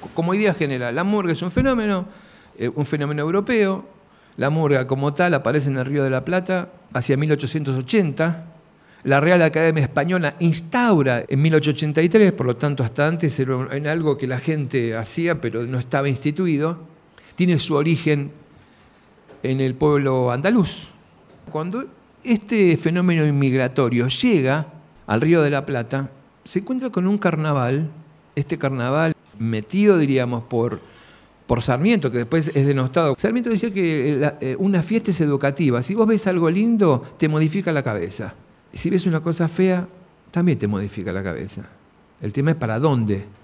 como idea general, la murga es un fenómeno europeo. La murga como tal aparece en el Río de la Plata hacia 1880. La Real Academia Española instaura en 1883, por lo tanto hasta antes era en algo que la gente hacía pero no estaba instituido. Tiene su origen en el pueblo andaluz. Cuando este fenómeno inmigratorio llega al Río de la Plata, se encuentra con un carnaval, este carnaval metido, diríamos, por Sarmiento, que después es denostado. Sarmiento decía que una fiesta es educativa. Si vos ves algo lindo, te modifica la cabeza. Si ves una cosa fea, también te modifica la cabeza. El tema es para dónde.